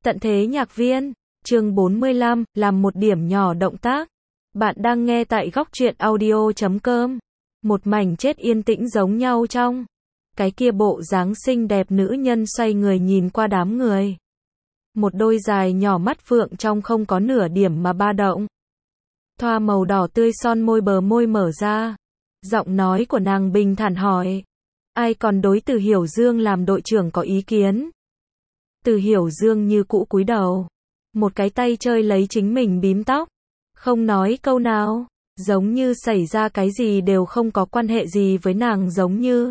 Tận thế nhạc viên, chương 45, làm một điểm nhỏ động tác. Bạn đang nghe tại góc truyện audio.com. Một mảnh chết yên tĩnh giống nhau trong. Cái kia bộ dáng xinh đẹp nữ nhân xoay người nhìn qua đám người. Một đôi dài nhỏ mắt phượng trong không có nửa điểm mà ba động. Thoa màu đỏ tươi son môi bờ môi mở ra. Giọng nói của nàng bình thản hỏi. Ai còn đối Từ Hiểu Dương làm đội trưởng có ý kiến? Từ Hiểu Dương như cũ cúi đầu. Một cái tay chơi lấy chính mình bím tóc. Không nói câu nào. Giống như xảy ra cái gì đều không có quan hệ gì với nàng giống như.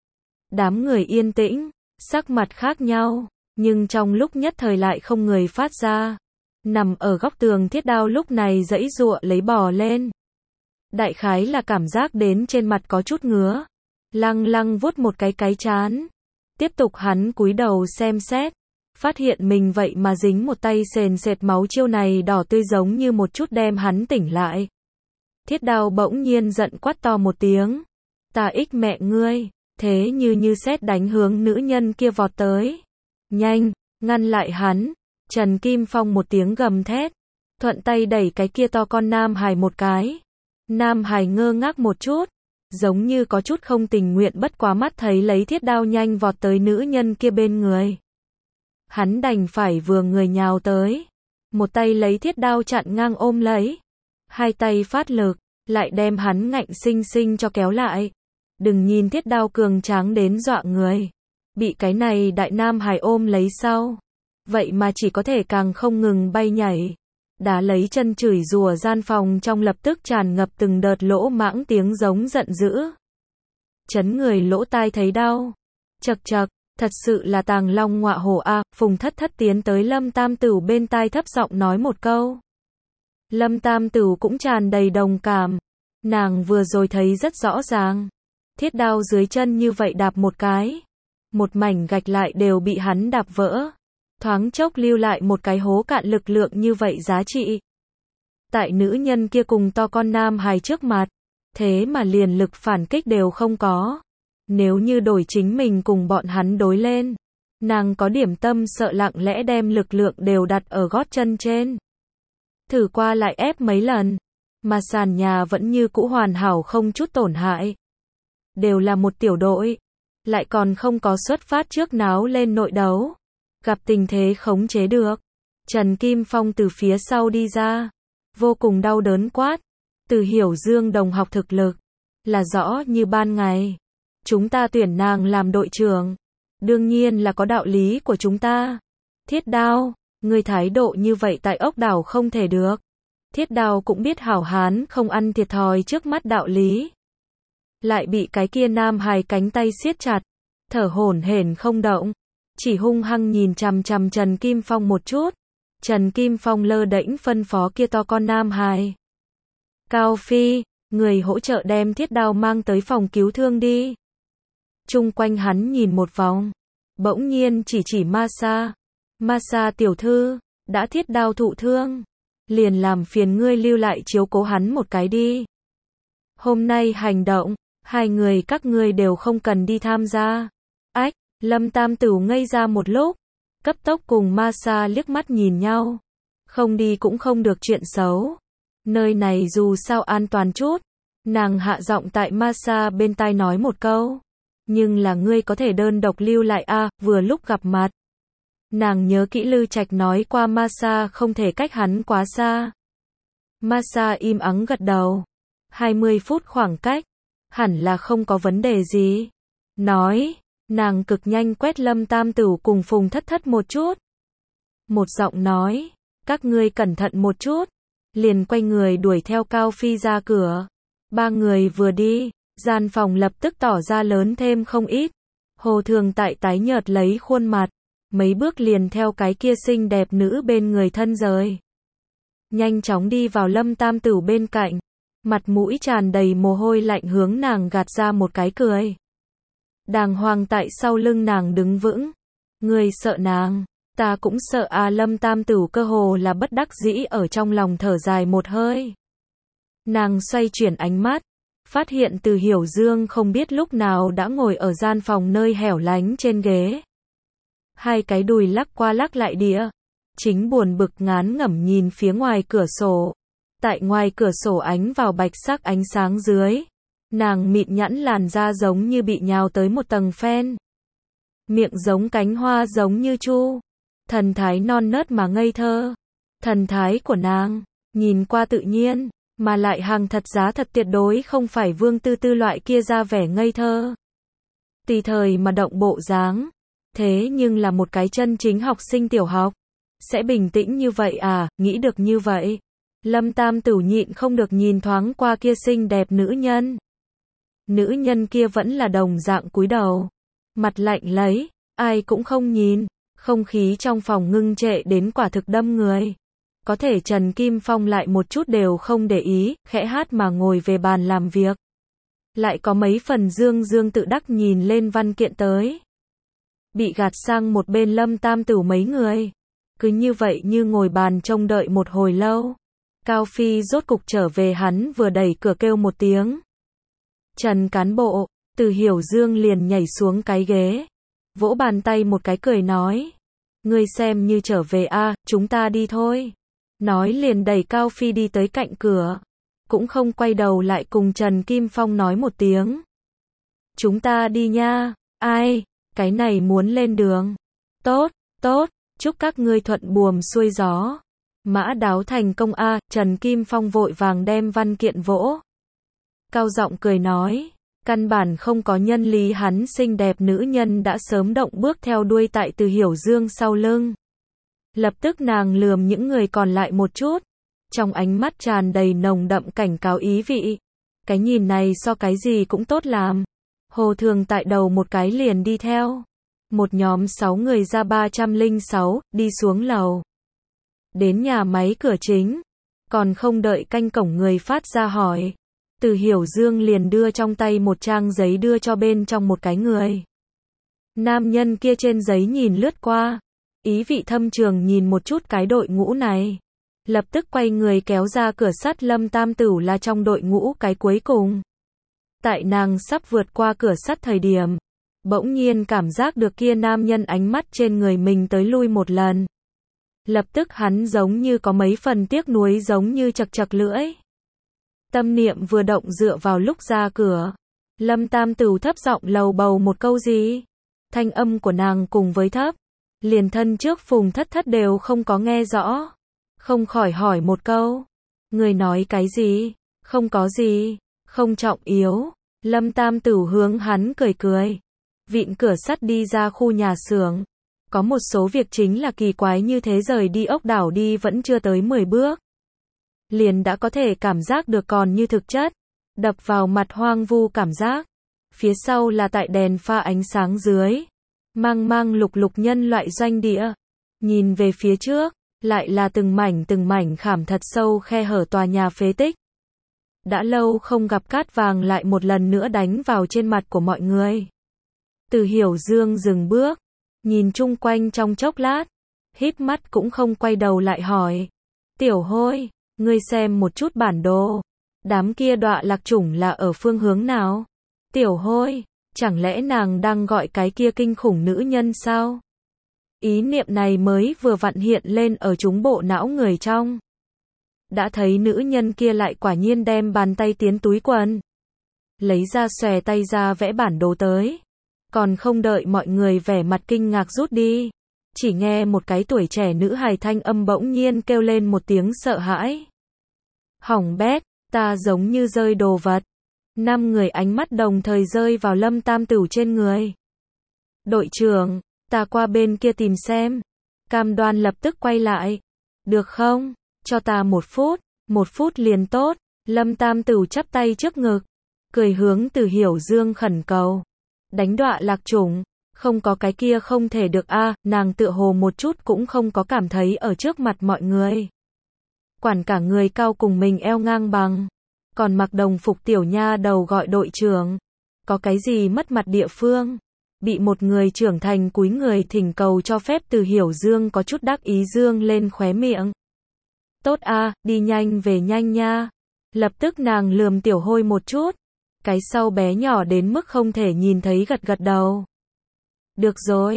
Đám người yên tĩnh, sắc mặt khác nhau. Nhưng trong lúc nhất thời lại không người phát ra. Nằm ở góc tường Thiết Đao lúc này giãy giụa lấy bò lên. Đại khái là cảm giác đến trên mặt có chút ngứa. Lăng lăng vuốt một cái trán. Tiếp tục hắn cúi đầu xem xét. Phát hiện mình vậy mà dính một tay sền sệt máu, chiêu này đỏ tươi giống như một chút đem hắn tỉnh lại. Thiết Đao bỗng nhiên giận quát to một tiếng. Ta ích mẹ ngươi, thế như sét đánh hướng nữ nhân kia vọt tới. Nhanh, ngăn lại hắn. Trần Kim Phong một tiếng gầm thét. Thuận tay đẩy cái kia to con Nam Hải một cái. Nam Hải ngơ ngác một chút. Giống như có chút không tình nguyện, bất quá mắt thấy lấy Thiết Đao nhanh vọt tới nữ nhân kia bên người. Hắn đành phải vừa người nhào tới. Một tay lấy Thiết Đao chặn ngang ôm lấy. Hai tay phát lực, lại đem hắn ngạnh sinh sinh cho kéo lại. Đừng nhìn Thiết Đao cường tráng đến dọa người. Bị cái này đại Nam Hải ôm lấy sau. Vậy mà chỉ có thể càng không ngừng bay nhảy. Đá lấy chân chửi rủa, gian phòng trong lập tức tràn ngập từng đợt lỗ mãng tiếng giống giận dữ. Chấn người lỗ tai thấy đau. Chậc chậc, thật sự là tàng long ngọa hổ a. Phùng Thất Thất tiến tới Lâm Tam Tửu bên tai thấp giọng nói một câu. Lâm Tam Tửu cũng tràn đầy đồng cảm. Nàng vừa rồi thấy rất rõ ràng. Thiết Đao dưới chân như vậy đạp một cái. Một mảnh gạch lại đều bị hắn đạp vỡ. Thoáng chốc lưu lại một cái hố cạn, lực lượng như vậy giá trị. Tại nữ nhân kia cùng to con Nam Hải trước mặt. Thế mà liền lực phản kích đều không có. Nếu như đổi chính mình cùng bọn hắn đối lên. Nàng có điểm tâm sợ lặng lẽ đem lực lượng đều đặt ở gót chân trên. Thử qua lại ép mấy lần. Mà sàn nhà vẫn như cũ hoàn hảo không chút tổn hại. Đều là một tiểu đội. Lại còn không có xuất phát trước náo lên nội đấu. Gặp tình thế khống chế được. Trần Kim Phong từ phía sau đi ra. Vô cùng đau đớn quát. Từ Hiểu Dương đồng học thực lực. Là rõ như ban ngày. Chúng ta tuyển nàng làm đội trưởng. Đương nhiên là có đạo lý của chúng ta. Thiết Đao, người thái độ như vậy tại ốc đảo không thể được. Thiết Đao cũng biết hảo hán không ăn thiệt thòi trước mắt đạo lý. Lại bị cái kia Nam Hải cánh tay siết chặt. Thở hổn hển không động. Chỉ hung hăng nhìn chằm chằm Trần Kim Phong một chút. Trần Kim Phong lơ đễnh phân phó kia to con Nam Hải. Cao Phi, người hỗ trợ đem Thiết Đao mang tới phòng cứu thương đi. Chung quanh hắn nhìn một vòng. Bỗng nhiên chỉ Masa. Masa tiểu thư, đã Thiết Đao thụ thương. Liền làm phiền ngươi lưu lại chiếu cố hắn một cái đi. Hôm nay hành động, hai người các ngươi đều không cần đi tham gia. Ách, Lâm Tam Tửu ngây ra một lúc. Cấp tốc cùng Masa liếc mắt nhìn nhau. Không đi cũng không được chuyện xấu. Nơi này dù sao an toàn chút. Nàng hạ giọng tại Masa bên tai nói một câu. Nhưng là ngươi có thể đơn độc lưu lại a, vừa lúc gặp mặt. Nàng nhớ kỹ Lư Trạch nói qua Masa không thể cách hắn quá xa. Masa im ắng gật đầu. 20 phút khoảng cách. Hẳn là không có vấn đề gì. Nói, nàng cực nhanh quét Lâm Tam Tửu cùng Phùng Thất Thất một chút. Một giọng nói, các ngươi cẩn thận một chút. Liền quay người đuổi theo Cao Phi ra cửa. Ba người vừa đi. Gian phòng lập tức tỏ ra lớn thêm không ít. Hồ Thường tại tái nhợt lấy khuôn mặt. Mấy bước liền theo cái kia xinh đẹp nữ bên người thân rời. Nhanh chóng đi vào Lâm Tam Tửu bên cạnh. Mặt mũi tràn đầy mồ hôi lạnh hướng nàng gạt ra một cái cười. Đàng hoàng tại sau lưng nàng đứng vững. Người sợ nàng. Ta cũng sợ à. Lâm Tam Tửu cơ hồ là bất đắc dĩ ở trong lòng thở dài một hơi. Nàng xoay chuyển ánh mắt. Phát hiện Từ Hiểu Dương không biết lúc nào đã ngồi ở gian phòng nơi hẻo lánh trên ghế. Hai cái đùi lắc qua lắc lại đĩa. chính buồn bực ngán ngẩm nhìn phía ngoài cửa sổ. Tại ngoài cửa sổ ánh vào bạch sắc ánh sáng dưới, nàng mịn nhẵn làn da giống như bị nhào tới một tầng phen. Miệng giống cánh hoa giống như chu. Thần thái non nớt mà ngây thơ. Thần thái của nàng, nhìn qua tự nhiên, mà lại hàng thật giá thật tuyệt đối không phải Vương Tư Tư loại kia ra vẻ ngây thơ. Tùy thời mà động bộ dáng. Thế nhưng là một cái chân chính học sinh tiểu học. Sẽ bình tĩnh như vậy à, nghĩ được như vậy. Lâm Tam Tửu nhịn không được nhìn thoáng qua kia xinh đẹp nữ nhân. Nữ nhân kia vẫn là đồng dạng cúi đầu. Mặt lạnh lấy, ai cũng không nhìn. Không khí trong phòng ngưng trệ đến quả thực đâm người. Có thể Trần Kim Phong lại một chút đều không để ý, khẽ hát mà ngồi về bàn làm việc. Lại có mấy phần dương dương tự đắc nhìn lên văn kiện tới. Bị gạt sang một bên Lâm Tam Tửu mấy người. Cứ như vậy như ngồi bàn trông đợi một hồi lâu. Cao Phi rốt cục trở về, hắn vừa đẩy cửa kêu một tiếng. Trần cán bộ, Từ Hiểu Dương liền nhảy xuống cái ghế. Vỗ bàn tay một cái cười nói. Ngươi xem như trở về a, chúng ta đi thôi. Nói liền đẩy Cao Phi đi tới cạnh cửa. Cũng không quay đầu lại cùng Trần Kim Phong nói một tiếng. Chúng ta đi nha, ai, cái này muốn lên đường. Tốt, tốt, chúc các ngươi thuận buồm xuôi gió. Mã đáo thành công a, Trần Kim Phong vội vàng đem văn kiện vỗ. Cao giọng cười nói, căn bản không có nhân lý, hắn xinh đẹp nữ nhân đã sớm động bước theo đuôi tại Từ Hiểu Dương sau lưng. Lập tức nàng lườm những người còn lại một chút, trong ánh mắt tràn đầy nồng đậm cảnh cáo ý vị. Cái nhìn này so cái gì cũng tốt làm. Hồ Thường tại đầu một cái liền đi theo. Một nhóm 6 người ra 306, đi xuống lầu. Đến nhà máy cửa chính, còn không đợi canh cổng người phát ra hỏi. Từ Hiểu Dương liền đưa trong tay một trang giấy đưa cho bên trong một cái người. Nam nhân kia trên giấy nhìn lướt qua, ý vị thâm trường nhìn một chút cái đội ngũ này. Lập tức quay người kéo ra cửa sắt. Lâm Tam Tửu là trong đội ngũ cái cuối cùng. Tại nàng sắp vượt qua cửa sắt thời điểm, bỗng nhiên cảm giác được kia nam nhân ánh mắt trên người mình tới lui một lần. Lập tức hắn giống như có mấy phần tiếc nuối, giống như chật chật lưỡi. Tâm niệm vừa động dựa vào lúc ra cửa. Lâm Tam Tửu thấp giọng lầu bầu một câu gì. Thanh âm của nàng cùng với thấp, liền thân trước Phùng Thất Thất đều không có nghe rõ. Không khỏi hỏi một câu. Người nói cái gì? Không có gì, không trọng yếu. Lâm Tam Tửu hướng hắn cười cười. Vịn cửa sắt đi ra khu nhà xưởng. Có một số việc chính là kỳ quái như thế, rời đi ốc đảo đi vẫn chưa tới 10 bước. Liền đã có thể cảm giác được còn như thực chất. Đập vào mặt hoang vu cảm giác. Phía sau là tại đèn pha ánh sáng dưới. Mang mang lục lục nhân loại doanh địa. Nhìn về phía trước, lại là từng mảnh khảm thật sâu khe hở tòa nhà phế tích. Đã lâu không gặp cát vàng lại một lần nữa đánh vào trên mặt của mọi người. Từ Hiểu Dương dừng bước, nhìn chung quanh trong chốc lát, híp mắt cũng không quay đầu lại hỏi. Tiểu Hôi, ngươi xem một chút bản đồ. Đám kia đọa lạc chủng là ở phương hướng nào? Tiểu Hôi, chẳng lẽ nàng đang gọi cái kia kinh khủng nữ nhân sao? Ý niệm này mới vừa vặn hiện lên ở chúng bộ não người trong. Đã thấy nữ nhân kia lại quả nhiên đem bàn tay tiến túi quần. Lấy ra xòe tay ra vẽ bản đồ tới. Còn không đợi mọi người vẻ mặt kinh ngạc rút đi. Chỉ nghe một cái tuổi trẻ nữ hài thanh âm bỗng nhiên kêu lên một tiếng sợ hãi. Hỏng bét, ta giống như rơi đồ vật. 5 người ánh mắt đồng thời rơi vào Lâm Tam Tửu trên người. Đội trưởng, ta qua bên kia tìm xem. Cam Đoan lập tức quay lại. Được không? Cho ta 1 phút liền tốt. Lâm Tam Tửu chắp tay trước ngực, cười hướng Từ Hiểu Dương khẩn cầu. Đánh đọa lạc chủng, không có cái kia không thể được a. Nàng tựa hồ một chút cũng không có cảm thấy ở trước mặt mọi người. Quản cả người cao cùng mình eo ngang bằng, còn mặc đồng phục tiểu nha đầu gọi đội trưởng. Có cái gì mất mặt địa phương? Bị một người trưởng thành cúi người thỉnh cầu cho phép. Từ Hiểu Dương có chút đắc ý dương lên khóe miệng. Tốt a, đi nhanh về nhanh nha. Lập tức nàng lườm Tiểu Hôi một chút. Cái sau bé nhỏ đến mức không thể nhìn thấy gật gật đầu. Được rồi,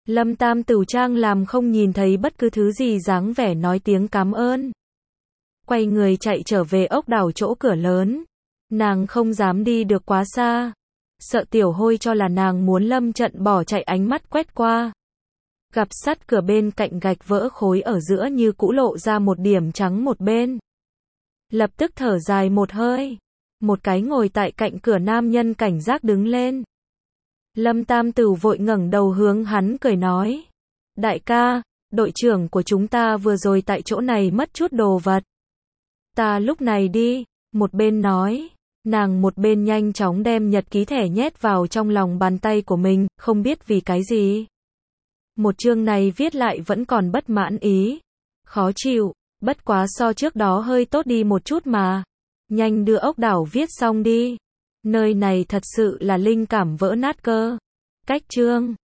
Lâm Tam Tửu trang làm không nhìn thấy bất cứ thứ gì, dáng vẻ nói tiếng cảm ơn. Quay người chạy trở về ốc đảo chỗ cửa lớn. Nàng không dám đi được quá xa. Sợ Tiểu Hôi cho là nàng muốn lâm trận bỏ chạy, ánh mắt quét qua. Gặp sắt cửa bên cạnh gạch vỡ khối ở giữa như cũ lộ ra một điểm trắng một bên. Lập tức thở dài một hơi. Một cái ngồi tại cạnh cửa nam nhân cảnh giác đứng lên. Lâm Tam Tửu vội ngẩng đầu hướng hắn cười nói. Đại ca, đội trưởng của chúng ta vừa rồi tại chỗ này mất chút đồ vật. Ta lúc này đi, một bên nói. Nàng một bên nhanh chóng đem nhật ký thẻ nhét vào trong lòng bàn tay của mình, không biết vì cái gì. Một chương này viết lại vẫn còn bất mãn ý. Khó chịu, bất quá so trước đó hơi tốt đi một chút mà. Nhanh đưa ốc đảo viết xong đi. Nơi này thật sự là linh cảm vỡ nát cơ. Cách chương